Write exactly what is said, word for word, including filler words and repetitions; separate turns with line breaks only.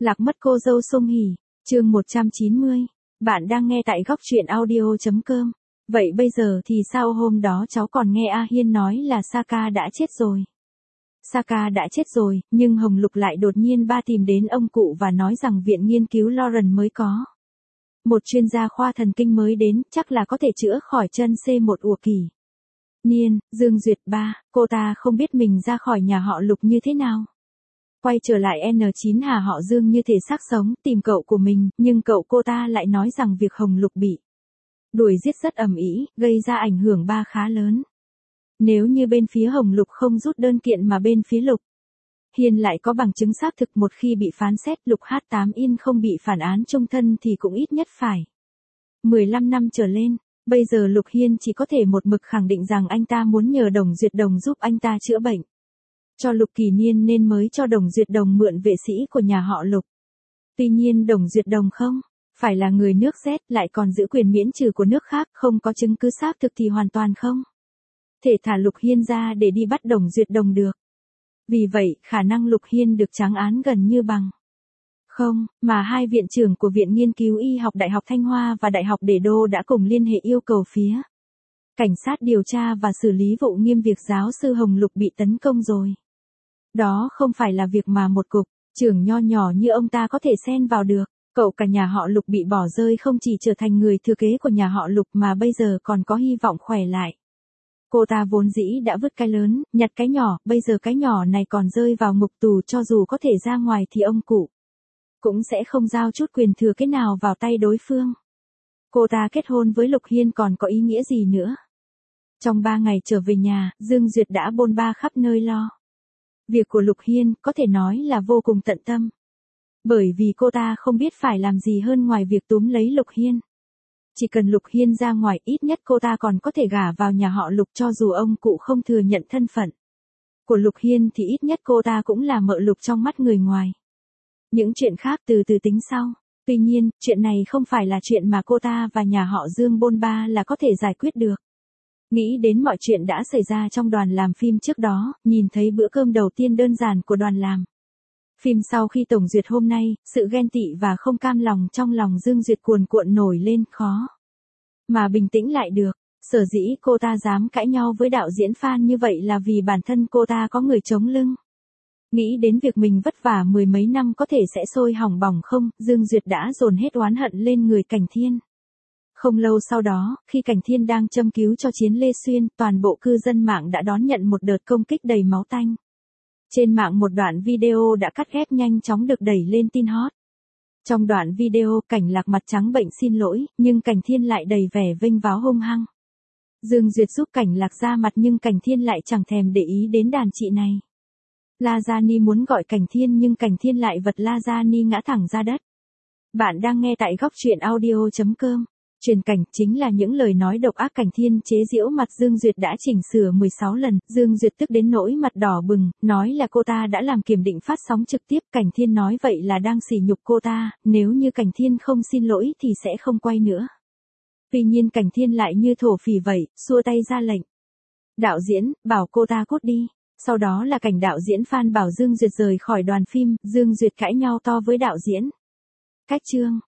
Lạc mất cô dâu Song Hỷ, chương một trăm chín mươi. Bạn đang nghe tại góc truyện audio.com. Vậy bây giờ thì sao, hôm đó cháu còn nghe A Hiên nói là Saka đã chết rồi. Saka đã chết rồi, nhưng Hồng Lục lại đột nhiên ba tìm đến ông cụ và nói rằng viện nghiên cứu Lauren mới có một chuyên gia khoa thần kinh mới đến, chắc là có thể chữa khỏi chân C một ủa kỳ. Niên, Dương Duyệt ba, cô ta không biết mình ra khỏi nhà họ Lục như thế nào. Quay trở lại N chín Hà họ Dương như thể xác sống, tìm cậu của mình, nhưng cậu cô ta lại nói rằng việc Hồng Lục bị đuổi giết rất ầm ĩ, gây ra ảnh hưởng ba khá lớn. Nếu như bên phía Hồng Lục không rút đơn kiện mà bên phía Lục Hiên lại có bằng chứng xác thực, một khi bị phán xét Lục H tám Yên không bị phản án chung thân thì cũng ít nhất phải mười lăm năm trở lên. Bây giờ Lục Hiên chỉ có thể một mực khẳng định rằng anh ta muốn nhờ Đồng Duyệt Đồng giúp anh ta chữa bệnh cho Lục Kỳ Niên nên mới cho Đồng Duyệt Đồng mượn vệ sĩ của nhà họ Lục. Tuy nhiên Đồng Duyệt Đồng không phải là người nước Z, lại còn giữ quyền miễn trừ của nước khác, không có chứng cứ xác thực thì hoàn toàn không thể thả Lục Hiên ra để đi bắt Đồng Duyệt Đồng được. Vì vậy, khả năng Lục Hiên được trắng án gần như bằng không, mà hai viện trưởng của Viện Nghiên cứu Y học Đại học Thanh Hoa và Đại học Đề Đô đã cùng liên hệ yêu cầu phía cảnh sát điều tra và xử lý vụ nghiêm việc giáo sư Hồng Lục bị tấn công rồi. Đó không phải là việc mà một cục trưởng nho nhỏ như ông ta có thể xen vào được. Cậu cả nhà họ Lục bị bỏ rơi không chỉ trở thành người thừa kế của nhà họ Lục mà bây giờ còn có hy vọng khỏe lại. Cô ta vốn dĩ đã vứt cái lớn, nhặt cái nhỏ, bây giờ cái nhỏ này còn rơi vào ngục tù, cho dù có thể ra ngoài thì ông cụ cũng sẽ không giao chút quyền thừa kế nào vào tay đối phương. Cô ta kết hôn với Lục Hiên còn có ý nghĩa gì nữa? Trong ba ngày trở về nhà, Dương Duyệt đã bôn ba khắp nơi lo việc của Lục Hiên, có thể nói là vô cùng tận tâm. Bởi vì cô ta không biết phải làm gì hơn ngoài việc túm lấy Lục Hiên. Chỉ cần Lục Hiên ra ngoài, ít nhất cô ta còn có thể gả vào nhà họ Lục, cho dù ông cụ không thừa nhận thân phận của Lục Hiên thì ít nhất cô ta cũng là mợ Lục trong mắt người ngoài. Những chuyện khác từ từ tính sau. Tuy nhiên, chuyện này không phải là chuyện mà cô ta và nhà họ Dương bôn ba là có thể giải quyết được. Nghĩ đến mọi chuyện đã xảy ra trong đoàn làm phim trước đó, nhìn thấy bữa cơm đầu tiên đơn giản của đoàn làm phim sau khi tổng duyệt hôm nay, sự ghen tị và không cam lòng trong lòng Dương Duyệt cuồn cuộn nổi lên, khó mà bình tĩnh lại được. Sở dĩ cô ta dám cãi nhau với đạo diễn Phan như vậy là vì bản thân cô ta có người chống lưng. Nghĩ đến việc mình vất vả mười mấy năm có thể sẽ sôi hỏng bỏng không, Dương Duyệt đã dồn hết oán hận lên người Cảnh Thiên. Không lâu sau đó, khi Cảnh Thiên đang châm cứu cho Chiến Lê Xuyên, toàn bộ cư dân mạng đã đón nhận một đợt công kích đầy máu tanh. Trên mạng một đoạn video đã cắt ghép nhanh chóng được đẩy lên tin hot. Trong đoạn video, Cảnh Lạc mặt trắng bệnh xin lỗi, nhưng Cảnh Thiên lại đầy vẻ vênh váo hung hăng. Dương Duyệt giúp Cảnh Lạc ra mặt nhưng Cảnh Thiên lại chẳng thèm để ý đến đàn chị này. Lajani muốn gọi Cảnh Thiên nhưng Cảnh Thiên lại vật Lajani ngã thẳng ra đất. Bạn đang nghe tại góc truyện audio.com. Truyền cảnh chính là những lời nói độc ác Cảnh Thiên chế giễu mặt Dương Duyệt đã chỉnh sửa mười sáu lần. Dương Duyệt tức đến nỗi mặt đỏ bừng, nói là cô ta đã làm kiểm định phát sóng trực tiếp. Cảnh Thiên nói vậy là đang sỉ nhục cô ta, nếu như Cảnh Thiên không xin lỗi thì sẽ không quay nữa. Tuy nhiên Cảnh Thiên lại như thổ phỉ vậy, xua tay ra lệnh. Đạo diễn, bảo cô ta cút đi. Sau đó là cảnh đạo diễn Phan bảo Dương Duyệt rời khỏi đoàn phim, Dương Duyệt cãi nhau to với đạo diễn. Cách chương,